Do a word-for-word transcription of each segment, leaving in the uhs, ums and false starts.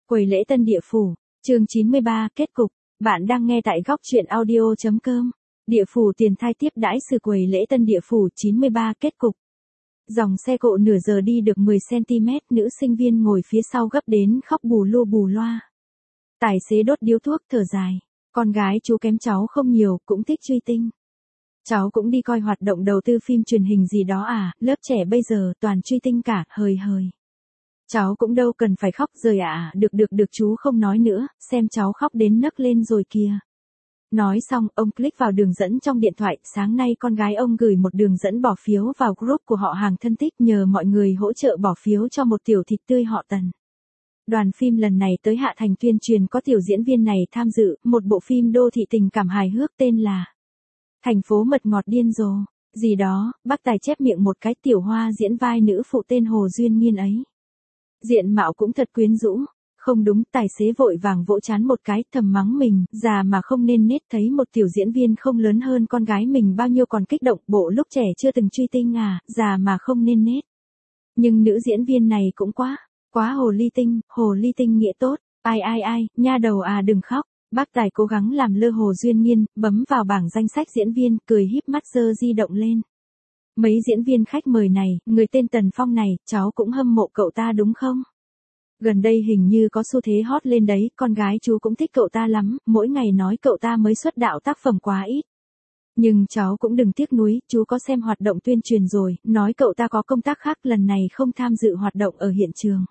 Quầy lễ tân địa phủ, chương chín mươi ba, kết cục. Bạn đang nghe tại góc truyện audio.com. Địa phủ tiền thai tiếp đãi sự quầy lễ tân địa phủ chín mươi ba, kết cục. Dòng xe cộ nửa giờ đi được mười xăng-ti-mét, nữ sinh viên ngồi phía sau gấp đến khóc bù lu bù loa. Tài xế đốt điếu thuốc thở dài. Con gái chú kém cháu không nhiều, cũng thích truy tinh. Cháu cũng đi coi hoạt động đầu tư phim truyền hình gì đó à, lớp trẻ bây giờ toàn truy tinh cả, hời hời. Cháu cũng đâu cần phải khóc rời ạ, à. được được được chú không nói nữa, xem cháu khóc đến nấc lên rồi kìa. Nói xong, ông click vào đường dẫn trong điện thoại, sáng nay con gái ông gửi một đường dẫn bỏ phiếu vào group của họ hàng thân thích nhờ mọi người hỗ trợ bỏ phiếu cho một tiểu thịt tươi họ Tần. Đoàn phim lần này tới Hạ Thành tuyên truyền có tiểu diễn viên này tham dự, một bộ phim đô thị tình cảm hài hước tên là Thành phố mật ngọt điên rồ, gì đó, bác tài chép miệng một cái, Tiểu Hoa diễn vai nữ phụ tên Hồ Duyên Nhiên ấy. Diện mạo cũng thật quyến rũ. Không đúng, tài xế vội vàng vỗ chán một cái, thầm mắng mình, già mà không nên nết, thấy một tiểu diễn viên không lớn hơn con gái mình bao nhiêu còn kích động, bộ lúc trẻ chưa từng truy tinh à, già mà không nên nết. Nhưng nữ diễn viên này cũng quá, quá hồ ly tinh, hồ ly tinh nghĩa tốt, ai ai ai, nha đầu à đừng khóc. Bác tài cố gắng làm lơ Hồ Duyên Nhiên, bấm vào bảng danh sách diễn viên, cười híp mắt giơ di động lên. Mấy diễn viên khách mời này, người tên Tần Phong này, cháu cũng hâm mộ cậu ta đúng không? Gần đây hình như có xu thế hot lên đấy, con gái chú cũng thích cậu ta lắm, mỗi ngày nói cậu ta mới xuất đạo tác phẩm quá ít. Nhưng cháu cũng đừng tiếc nuối, chú có xem hoạt động tuyên truyền rồi, nói cậu ta có công tác khác lần này không tham dự hoạt động ở hiện trường.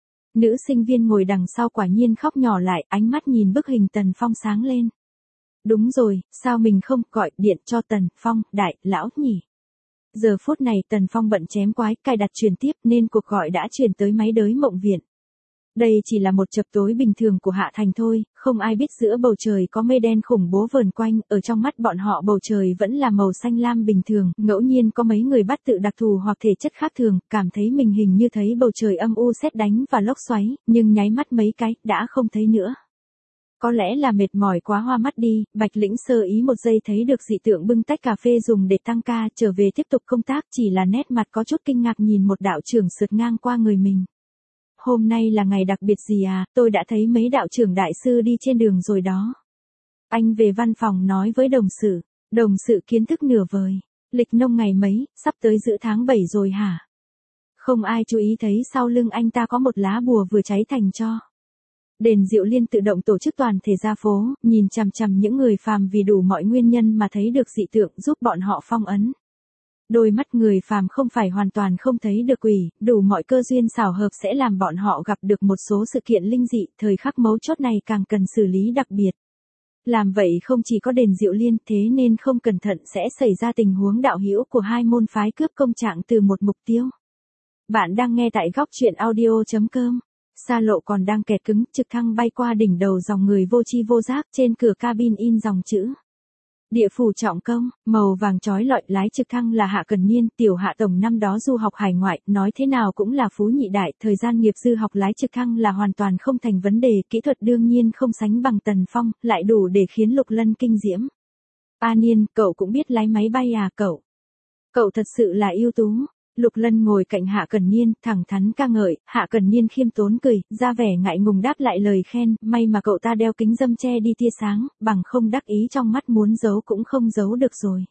Nữ sinh viên ngồi đằng sau quả nhiên khóc nhỏ lại, ánh mắt nhìn bức hình Tần Phong sáng lên. Đúng rồi, sao mình không gọi điện cho Tần Phong, đại lão nhỉ? Giờ phút này Tần Phong bận chém quái, cài đặt truyền tiếp nên cuộc gọi đã truyền tới máy đới Mộng Viện. Đây chỉ là một chập tối bình thường của Hạ Thành thôi, không ai biết giữa bầu trời có mây đen khủng bố vờn quanh, ở trong mắt bọn họ bầu trời vẫn là màu xanh lam bình thường, ngẫu nhiên có mấy người bắt tự đặc thù hoặc thể chất khác thường, cảm thấy mình hình như thấy bầu trời âm u sét đánh và lốc xoáy, nhưng nháy mắt mấy cái, đã không thấy nữa. Có lẽ là mệt mỏi quá hoa mắt đi, Bạch Lĩnh sơ ý một giây thấy được dị tượng bưng tách cà phê dùng để tăng ca, trở về tiếp tục công tác, chỉ là nét mặt có chút kinh ngạc nhìn một đạo trưởng sượt ngang qua người mình. Hôm nay là ngày đặc biệt gì à, tôi đã thấy mấy đạo trưởng đại sư đi trên đường rồi đó. Anh về văn phòng nói với đồng sự, đồng sự kiến thức nửa vời, lịch nông ngày mấy, sắp tới giữa tháng bảy rồi hả? Không ai chú ý thấy sau lưng anh ta có một lá bùa vừa cháy thành tro. Đền Diệu Liên tự động tổ chức toàn thể ra phố, nhìn chằm chằm những người phàm vì đủ mọi nguyên nhân mà thấy được dị tượng giúp bọn họ phong ấn. Đôi mắt người phàm không phải hoàn toàn không thấy được quỷ, đủ mọi cơ duyên xảo hợp sẽ làm bọn họ gặp được một số sự kiện linh dị, thời khắc mấu chốt này càng cần xử lý đặc biệt. Làm vậy không chỉ có Đền Diệu Liên, thế nên không cẩn thận sẽ xảy ra tình huống đạo hữu của hai môn phái cướp công trạng từ một mục tiêu. Bạn đang nghe tại góc truyện audio.com. Xa lộ còn đang kẹt cứng, trực thăng bay qua đỉnh đầu dòng người vô tri vô giác, trên cửa cabin in dòng chữ. Địa phủ trọng công, màu vàng chói lọi, lái trực thăng là Hạ Cần Niên, tiểu Hạ tổng năm đó du học hải ngoại, nói thế nào cũng là phú nhị đại, thời gian nghiệp dư học lái trực thăng là hoàn toàn không thành vấn đề, kỹ thuật đương nhiên không sánh bằng Tần Phong, lại đủ để khiến Lục Lân kinh diễm. A Niên, cậu cũng biết lái máy bay à cậu? Cậu thật sự là ưu tú. Lục Lân ngồi cạnh Hạ Cần Niên, thẳng thắn ca ngợi, Hạ Cần Niên khiêm tốn cười, ra vẻ ngại ngùng đáp lại lời khen, may mà cậu ta đeo kính râm che đi tia sáng, bằng không đắc ý trong mắt muốn giấu cũng không giấu được rồi.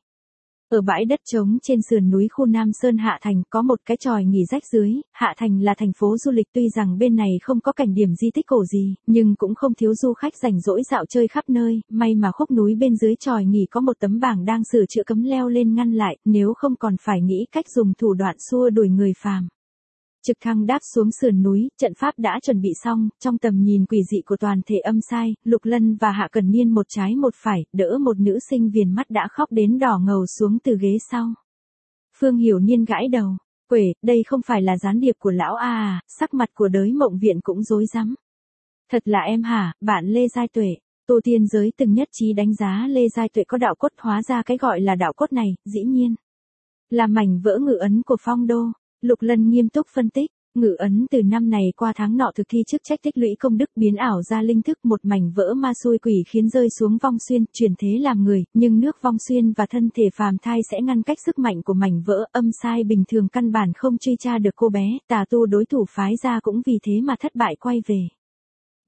Ở bãi đất trống trên sườn núi khu Nam Sơn Hạ Thành có một cái chòi nghỉ rách dưới, Hạ Thành là thành phố du lịch tuy rằng bên này không có cảnh điểm di tích cổ gì, nhưng cũng không thiếu du khách rảnh rỗi dạo chơi khắp nơi, may mà khúc núi bên dưới chòi nghỉ có một tấm bảng đang sửa chữa cấm leo lên ngăn lại, nếu không còn phải nghĩ cách dùng thủ đoạn xua đuổi người phàm. Trực thăng đáp xuống sườn núi, trận pháp đã chuẩn bị xong, trong tầm nhìn quỷ dị của toàn thể âm sai, Lục Lân và Hạ Cần Niên một trái một phải, đỡ một nữ sinh viền mắt đã khóc đến đỏ ngầu xuống từ ghế sau. Phương Hiểu Niên gãi đầu, quể, đây không phải là gián điệp của lão A à, sắc mặt của đới Mộng Viện cũng rối rắm. Thật là em hả, bạn Lê Giai Tuệ, Tô Tiên Giới từng nhất trí đánh giá Lê Giai Tuệ có đạo cốt, hóa ra cái gọi là đạo cốt này, dĩ nhiên là mảnh vỡ ngự ấn của Phong Đô. Lục Lân nghiêm túc phân tích, ngự ấn từ năm này qua tháng nọ thực thi chức trách tích lũy công đức biến ảo ra linh thức, một mảnh vỡ ma xui quỷ khiến rơi xuống vong xuyên, chuyển thế làm người, nhưng nước vong xuyên và thân thể phàm thai sẽ ngăn cách sức mạnh của mảnh vỡ, âm sai bình thường căn bản không truy tra được cô bé, tà tu đối thủ phái ra cũng vì thế mà thất bại quay về.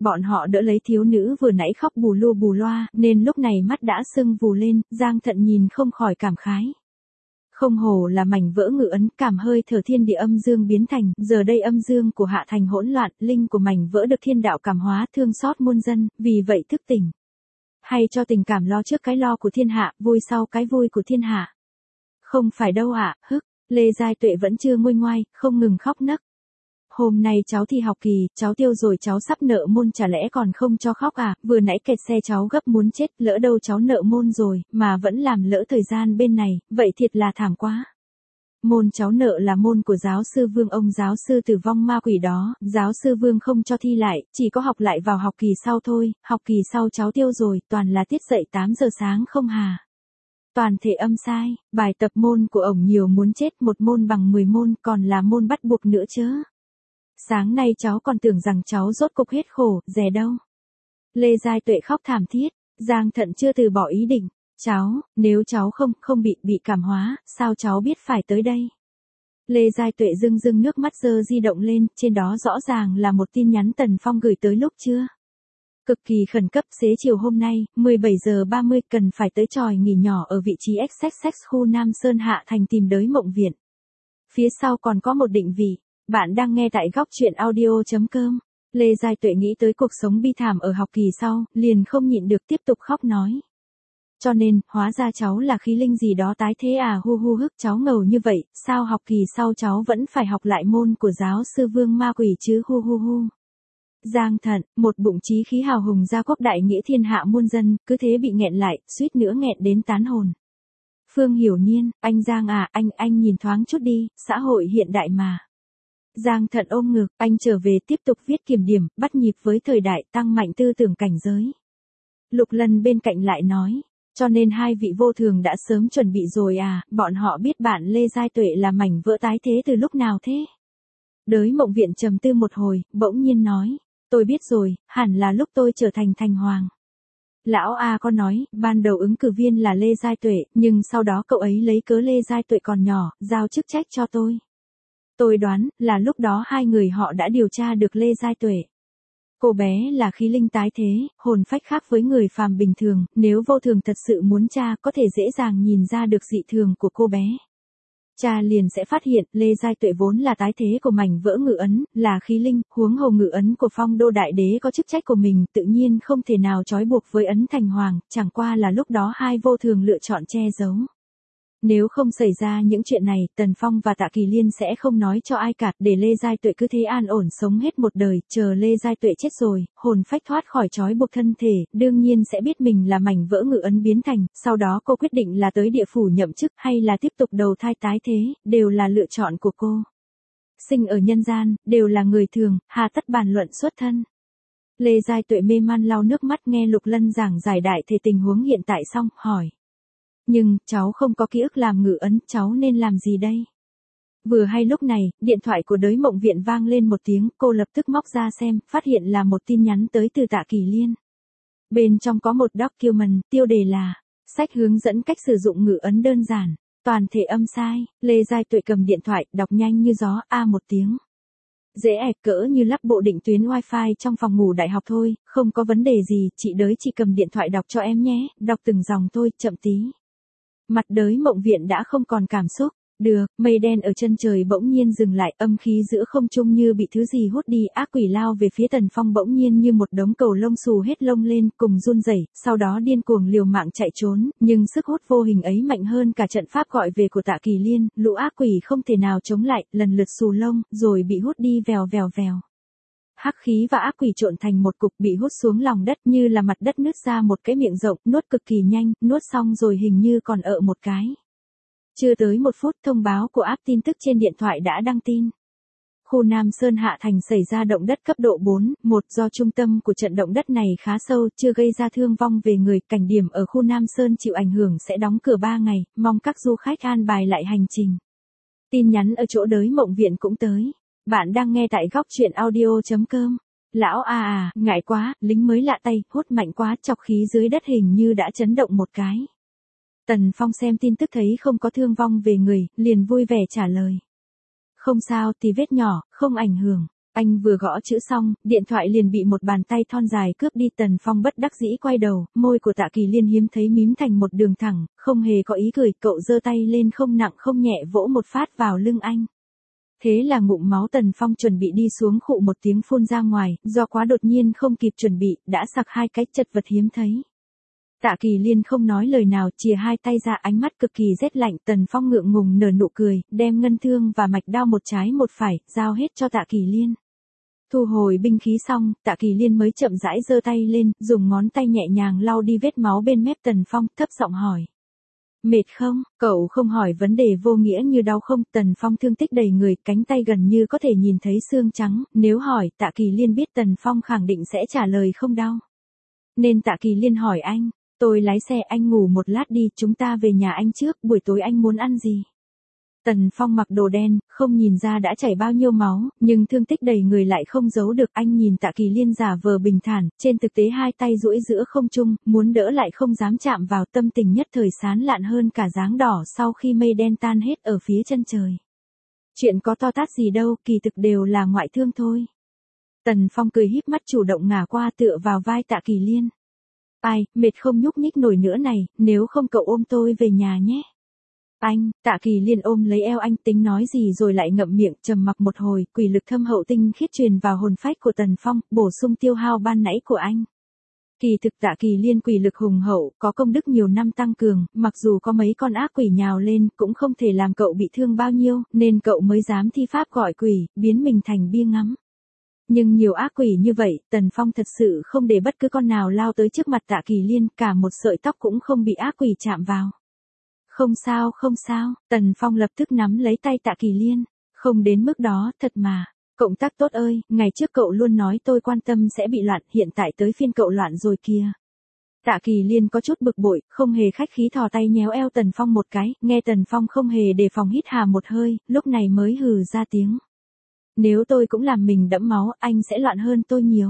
bọn họ đỡ lấy thiếu nữ vừa nãy khóc bù lu bù loa, nên lúc này mắt đã sưng vù lên, Giang Thận nhìn không khỏi cảm khái. Không hổ là mảnh vỡ ngự ấn, cảm hơi thở thiên địa âm dương biến thành, giờ đây âm dương của hạ thành hỗn loạn, linh của mảnh vỡ được thiên đạo cảm hóa, thương xót muôn dân, vì vậy thức tỉnh. Hay cho tình cảm lo trước cái lo của thiên hạ, vui sau cái vui của thiên hạ. Không phải đâu ạ, à, hức, Lê Giai Tuệ vẫn chưa nguôi ngoai, không ngừng khóc nấc. Hôm nay cháu thi học kỳ, cháu tiêu rồi cháu sắp nợ môn chả lẽ còn không cho khóc à, vừa nãy kẹt xe cháu gấp muốn chết, lỡ đâu cháu nợ môn rồi, mà vẫn làm lỡ thời gian bên này, vậy thiệt là thảm quá. Môn cháu nợ là môn của giáo sư Vương, ông giáo sư tử vong ma quỷ đó, giáo sư Vương không cho thi lại, chỉ có học lại vào học kỳ sau thôi, học kỳ sau cháu tiêu rồi, toàn là tiết dậy tám giờ sáng không hà. Toàn thể âm sai, bài tập môn của ổng nhiều muốn chết, một môn bằng mười môn, còn là môn bắt buộc nữa chứ. Sáng nay cháu còn tưởng rằng cháu rốt cục hết khổ, dè đâu. Lê Giai Tuệ khóc thảm thiết, Giang Thận chưa từ bỏ ý định. Cháu, nếu cháu không, không bị, bị cảm hóa, sao cháu biết phải tới đây? Lê Giai Tuệ rưng rưng nước mắt giơ di động lên, trên đó rõ ràng là một tin nhắn Tần Phong gửi tới lúc trưa. Cực kỳ khẩn cấp, xế chiều hôm nay, mười bảy giờ ba mươi, cần phải tới tròi nghỉ nhỏ ở vị trí ích ích ích khu Nam Sơn Hạ Thành tìm đới Mộng Viện. Phía sau còn có một định vị. Bạn đang nghe tại góc truyện audio chấm com. Lê Giai Tuệ nghĩ tới cuộc sống bi thảm ở học kỳ sau, liền không nhịn được tiếp tục khóc nói. Cho nên, hóa ra cháu là khí linh gì đó tái thế à, hu hu hức, cháu ngầu như vậy, sao học kỳ sau cháu vẫn phải học lại môn của giáo sư Vương ma quỷ chứ, hu hu hu. Giang Thận, một bụng chí khí hào hùng gia quốc đại nghĩa thiên hạ muôn dân, cứ thế bị nghẹn lại, suýt nữa nghẹn đến tán hồn. Phương Hiểu Nhiên, anh Giang à, anh, anh nhìn thoáng chút đi, xã hội hiện đại mà. Giang Thận ôm ngực, anh trở về tiếp tục viết kiểm điểm, bắt nhịp với thời đại, tăng mạnh tư tưởng cảnh giới. Lục Lân bên cạnh lại nói, cho nên hai vị vô thường đã sớm chuẩn bị rồi à, bọn họ biết bạn Lê Giai Tuệ là mảnh vỡ tái thế từ lúc nào thế? Đới Mộng Viện trầm tư một hồi, bỗng nhiên nói, tôi biết rồi, hẳn là lúc tôi trở thành thành hoàng. Lão A có nói, ban đầu ứng cử viên là Lê Giai Tuệ, nhưng sau đó cậu ấy lấy cớ Lê Giai Tuệ còn nhỏ, giao chức trách cho tôi. Tôi đoán, là lúc đó hai người họ đã điều tra được Lê Giai Tuệ. Cô bé là khí linh tái thế, hồn phách khác với người phàm bình thường, nếu vô thường thật sự muốn tra có thể dễ dàng nhìn ra được dị thường của cô bé. Cha liền sẽ phát hiện Lê Giai Tuệ vốn là tái thế của mảnh vỡ ngự ấn, là khí linh, huống hồ ngự ấn của Phong Đô Đại Đế có chức trách của mình, tự nhiên không thể nào trói buộc với ấn thành hoàng, chẳng qua là lúc đó hai vô thường lựa chọn che giấu. Nếu không xảy ra những chuyện này, Tần Phong và Tạ Kỳ Liên sẽ không nói cho ai cả, để Lê Giai Tuệ cứ thế an ổn sống hết một đời, chờ Lê Giai Tuệ chết rồi, hồn phách thoát khỏi trói buộc thân thể, đương nhiên sẽ biết mình là mảnh vỡ ngự ấn biến thành, sau đó cô quyết định là tới địa phủ nhậm chức hay là tiếp tục đầu thai tái thế, đều là lựa chọn của cô. Sinh ở nhân gian, đều là người thường, hà tất bàn luận xuất thân. Lê Giai Tuệ mê man lau nước mắt nghe Lục Lân giảng giải đại thể tình huống hiện tại xong, hỏi. Nhưng, cháu không có ký ức làm ngự ấn, cháu nên làm gì đây? Vừa hay lúc này, điện thoại của đới Mộng Viện vang lên một tiếng, cô lập tức móc ra xem, phát hiện là một tin nhắn tới từ Tạ Kỳ Liên. Bên trong có một document, tiêu đề là, sách hướng dẫn cách sử dụng ngự ấn đơn giản, toàn thể âm sai, Lê Giai Tuệ cầm điện thoại, đọc nhanh như gió, a một tiếng. Dễ ẹc cỡ như lắp bộ định tuyến wifi trong phòng ngủ đại học thôi, không có vấn đề gì, chị đới chị cầm điện thoại đọc cho em nhé, đọc từng dòng thôi, chậm tí. Mặt đới Mộng Viện đã không còn cảm xúc. Được, mây đen ở chân trời bỗng nhiên dừng lại, âm khí giữa không trung như bị thứ gì hút đi, ác quỷ lao về phía Tần Phong bỗng nhiên như một đống cầu lông xù hết lông lên, cùng run rẩy, sau đó điên cuồng liều mạng chạy trốn, nhưng sức hút vô hình ấy mạnh hơn cả trận pháp gọi về của Tạ Kỳ Liên, lũ ác quỷ không thể nào chống lại, lần lượt xù lông, rồi bị hút đi vèo vèo vèo. Hắc khí và ác quỷ trộn thành một cục bị hút xuống lòng đất như là mặt đất nứt ra một cái miệng rộng, nuốt cực kỳ nhanh, nuốt xong rồi hình như còn ợ một cái. Chưa tới một phút thông báo của app tin tức trên điện thoại đã đăng tin. Khu Nam Sơn Hạ Thành xảy ra động đất cấp độ bốn, một do trung tâm của trận động đất này khá sâu, chưa gây ra thương vong về người, cảnh điểm ở khu Nam Sơn chịu ảnh hưởng sẽ đóng cửa ba ngày, mong các du khách an bài lại hành trình. Tin nhắn ở chỗ đới Mộng Viện cũng tới. Bạn đang nghe tại góc truyện audio chấm com. Lão à à, ngại quá, lính mới lạ tay, hút mạnh quá, chọc khí dưới đất hình như đã chấn động một cái. Tần Phong xem tin tức thấy không có thương vong về người, liền vui vẻ trả lời. Không sao, tí vết nhỏ, không ảnh hưởng. Anh vừa gõ chữ xong, điện thoại liền bị một bàn tay thon dài cướp đi. Tần Phong bất đắc dĩ quay đầu, môi của Tạ Kỳ Liên hiếm thấy mím thành một đường thẳng, không hề có ý cười, cậu giơ tay lên không nặng không nhẹ vỗ một phát vào lưng anh. Thế là ngụm máu Tần Phong chuẩn bị đi xuống khụ một tiếng phun ra ngoài, do quá đột nhiên không kịp chuẩn bị, đã sặc hai cái chật vật hiếm thấy. Tạ Kỳ Liên không nói lời nào, chìa hai tay ra, ánh mắt cực kỳ rét lạnh. Tần Phong ngượng ngùng nở nụ cười, đem ngân thương và mạch đao một trái một phải, giao hết cho Tạ Kỳ Liên. Thu hồi binh khí xong, Tạ Kỳ Liên mới chậm rãi giơ tay lên, dùng ngón tay nhẹ nhàng lau đi vết máu bên mép Tần Phong, thấp giọng hỏi. Mệt không? Cậu không hỏi vấn đề vô nghĩa như đau không? Tần Phong thương tích đầy người, cánh tay gần như có thể nhìn thấy xương trắng, nếu hỏi, Tạ Kỳ Liên biết Tần Phong khẳng định sẽ trả lời không đau. Nên Tạ Kỳ Liên hỏi anh, tôi lái xe, anh ngủ một lát đi, chúng ta về nhà anh trước, buổi tối anh muốn ăn gì? Tần Phong mặc đồ đen, không nhìn ra đã chảy bao nhiêu máu, nhưng thương tích đầy người lại không giấu được. Anh nhìn Tạ Kỳ Liên giả vờ bình thản, trên thực tế hai tay duỗi giữa không trung, muốn đỡ lại không dám chạm vào, tâm tình nhất thời sán lạn hơn cả dáng đỏ sau khi mây đen tan hết ở phía chân trời. Chuyện có to tát gì đâu, kỳ thực đều là ngoại thương thôi. Tần Phong cười híp mắt chủ động ngả qua tựa vào vai Tạ Kỳ Liên. Ai, mệt không nhúc nhích nổi nữa này, nếu không cậu ôm tôi về nhà nhé. Anh, Tạ Kỳ Liên ôm lấy eo anh, tính nói gì rồi lại ngậm miệng, trầm mặc một hồi, quỷ lực thâm hậu tinh khiết truyền vào hồn phách của Tần Phong, bổ sung tiêu hao ban nãy của anh. Kỳ thực Tạ Kỳ Liên quỷ lực hùng hậu, có công đức nhiều năm tăng cường, mặc dù có mấy con ác quỷ nhào lên, cũng không thể làm cậu bị thương bao nhiêu, nên cậu mới dám thi pháp gọi quỷ, biến mình thành bia ngắm. Nhưng nhiều ác quỷ như vậy, Tần Phong thật sự không để bất cứ con nào lao tới trước mặt Tạ Kỳ Liên, cả một sợi tóc cũng không bị ác quỷ chạm vào. Không sao, không sao, Tần Phong lập tức nắm lấy tay Tạ Kỳ Liên. Không đến mức đó, thật mà. Cộng tác tốt ơi, ngày trước cậu luôn nói tôi quan tâm sẽ bị loạn, hiện tại tới phiên cậu loạn rồi kìa. Tạ Kỳ Liên có chút bực bội, không hề khách khí thò tay nhéo eo Tần Phong một cái, nghe Tần Phong không hề đề phòng hít hà một hơi, lúc này mới hừ ra tiếng. Nếu tôi cũng làm mình đẫm máu, anh sẽ loạn hơn tôi nhiều.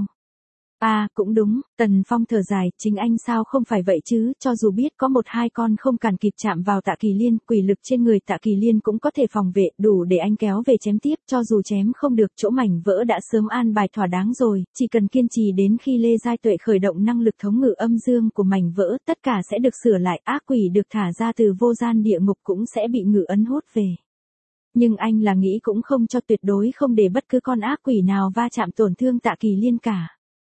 À, cũng đúng, Tần Phong thở dài, chính anh sao không phải vậy chứ, cho dù biết có một hai con không cản kịp chạm vào Tạ Kỳ Liên, quỷ lực trên người Tạ Kỳ Liên cũng có thể phòng vệ, đủ để anh kéo về chém tiếp, cho dù chém không được, chỗ mảnh vỡ đã sớm an bài thỏa đáng rồi, chỉ cần kiên trì đến khi Lê Giai Tuệ khởi động năng lực thống ngự âm dương của mảnh vỡ, tất cả sẽ được sửa lại, ác quỷ được thả ra từ vô gian địa ngục cũng sẽ bị ngự ấn hút về. Nhưng anh là nghĩ cũng không cho, tuyệt đối không để bất cứ con ác quỷ nào va chạm tổn thương Tạ Kỳ Liên cả.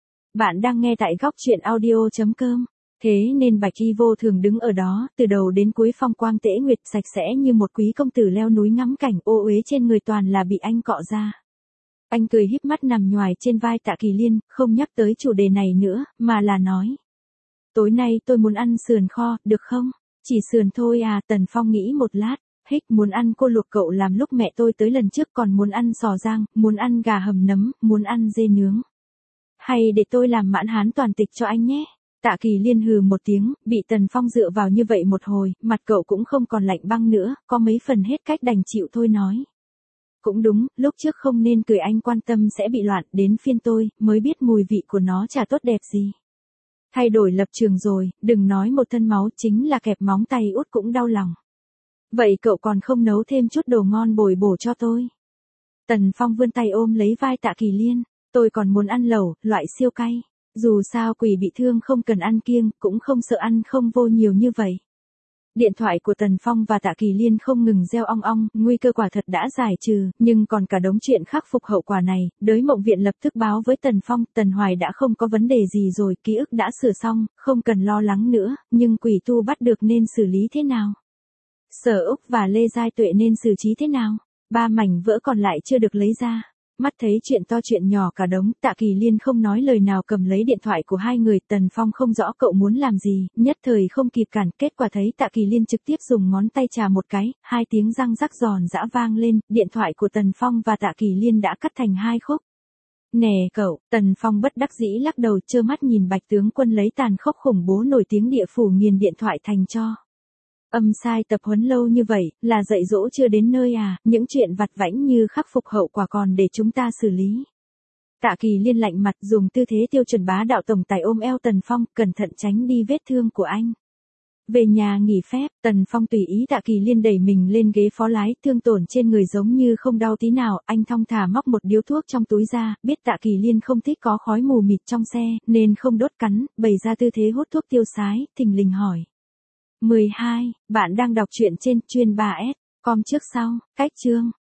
Bạn đang nghe tại góc truyện audio.com. Thế nên Bạch Y vô thường đứng ở đó, từ đầu đến cuối phong quang tễ nguyệt, sạch sẽ như một quý công tử leo núi ngắm cảnh, ô uế trên người toàn là bị anh cọ ra. Anh cười híp mắt nằm nhoài trên vai Tạ Kỳ Liên, không nhắc tới chủ đề này nữa, mà là nói. Tối nay tôi muốn ăn sườn kho, được không? Chỉ sườn thôi à? Tần Phong nghĩ một lát. Hích, muốn ăn cua luộc cậu làm lúc mẹ tôi tới lần trước, còn muốn ăn sò rang, muốn ăn gà hầm nấm, muốn ăn dê nướng. Hay để tôi làm mãn hán toàn tịch cho anh nhé. Tạ Kỳ Liên hừ một tiếng, bị Tần Phong dựa vào như vậy một hồi, mặt cậu cũng không còn lạnh băng nữa, có mấy phần hết cách đành chịu thôi nói. Cũng đúng, lúc trước không nên cười, anh quan tâm sẽ bị loạn, đến phiên tôi, mới biết mùi vị của nó chả tốt đẹp gì. Thay đổi lập trường rồi, đừng nói một thân máu, chính là kẹp móng tay út cũng đau lòng. Vậy cậu còn không nấu thêm chút đồ ngon bồi bổ cho tôi? Tần Phong vươn tay ôm lấy vai Tạ Kỳ Liên. Tôi còn muốn ăn lẩu, loại siêu cay. Dù sao quỷ bị thương không cần ăn kiêng, cũng không sợ ăn không vô nhiều như vậy. Điện thoại của Tần Phong và Tạ Kỳ Liên không ngừng reo ong ong, nguy cơ quả thật đã giải trừ, nhưng còn cả đống chuyện khắc phục hậu quả này. Đới Mộng Viện lập tức báo với Tần Phong, Tần Hoài đã không có vấn đề gì rồi, ký ức đã sửa xong, không cần lo lắng nữa, nhưng quỷ tu bắt được nên xử lý thế nào? Sở Úc và Lê Giai Tuệ nên xử trí thế nào? Ba mảnh vỡ còn lại chưa được lấy ra. Mắt thấy chuyện to chuyện nhỏ cả đống, Tạ Kỳ Liên không nói lời nào cầm lấy điện thoại của hai người. Tần Phong không rõ cậu muốn làm gì, nhất thời không kịp cản, kết quả thấy Tạ Kỳ Liên trực tiếp dùng ngón tay chà một cái, hai tiếng răng rắc giòn giã vang lên, điện thoại của Tần Phong và Tạ Kỳ Liên đã cắt thành hai khúc. Nè cậu, Tần Phong bất đắc dĩ lắc đầu, trơ mắt nhìn Bạch tướng quân lấy tàn khốc khủng bố nổi tiếng địa phủ nghiền điện thoại thành tro. Âm sai tập huấn lâu như vậy, là dạy dỗ chưa đến nơi à, những chuyện vặt vãnh như khắc phục hậu quả còn để chúng ta xử lý. Tạ Kỳ Liên lạnh mặt, dùng tư thế tiêu chuẩn bá đạo tổng tài ôm eo Tần Phong, cẩn thận tránh đi vết thương của anh. Về nhà nghỉ phép, Tần Phong tùy ý Tạ Kỳ Liên đẩy mình lên ghế phó lái, thương tổn trên người giống như không đau tí nào, anh thong thả móc một điếu thuốc trong túi ra, biết Tạ Kỳ Liên không thích có khói mù mịt trong xe, nên không đốt cắn, bày ra tư thế hút thuốc tiêu sái, thình lình hỏi. mười hai, bạn đang đọc truyện trên chuyên ba S, com trước sau, cách chương.